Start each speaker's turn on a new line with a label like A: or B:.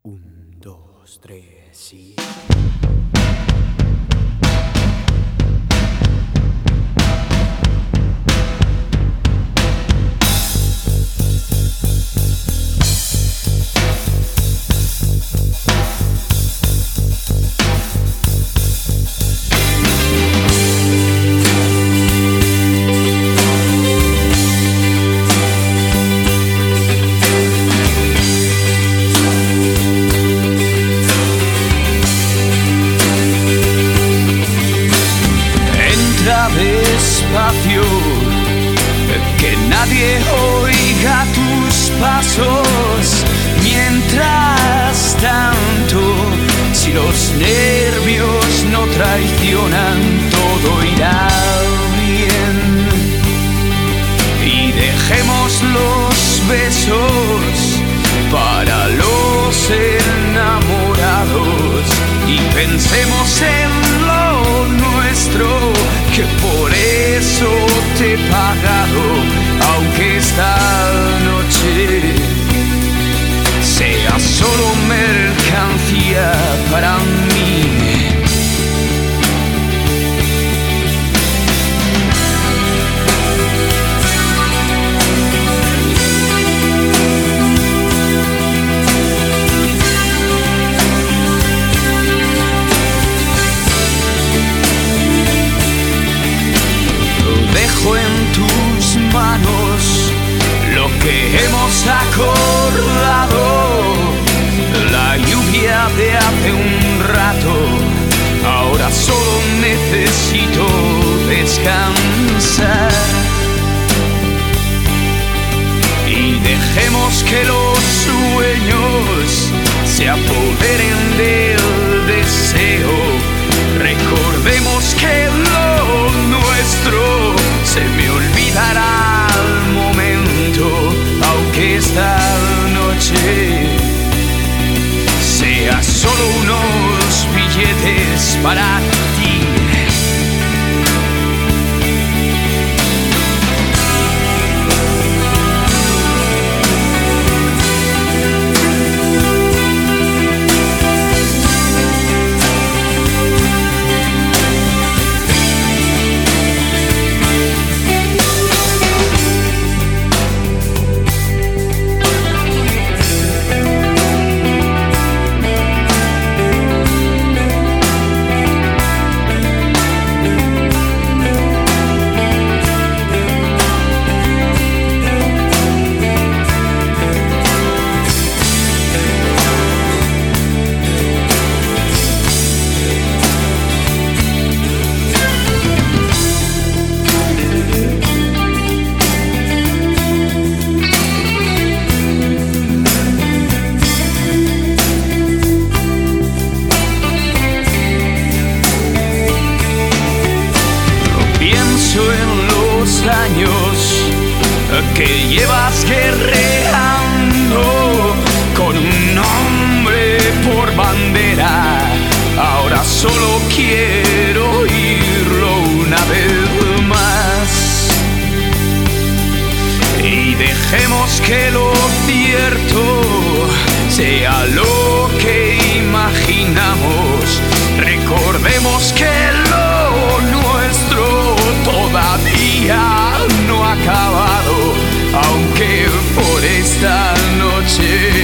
A: Un, dos, tres y...
B: Despacio, que nadie oiga tus pasos. Mientras tanto, si los nervios no traicionan, todo irá bien. Y dejemos los besos para los enamorados y pensemos en lo nuestro, que por eso te he pagado, aunque esta noche sea solo mercancía para mí. Dejo en tus manos lo que hemos acordado, la lluvia de hace un rato. Ahora solo necesito descansar y dejemos que los sueños se apoderen del deseo. Recordemos que lo nuestro se me olvidará al momento, aunque esta noche sea solo unos billetes para ti. Años que llevas guerreando con un hombre por bandera. Ahora solo quiero oírlo una vez más y dejemos que lo cierto sea lo que imaginamos. Recordemos que lo nuestro todavía no ha acabado, aunque por esta noche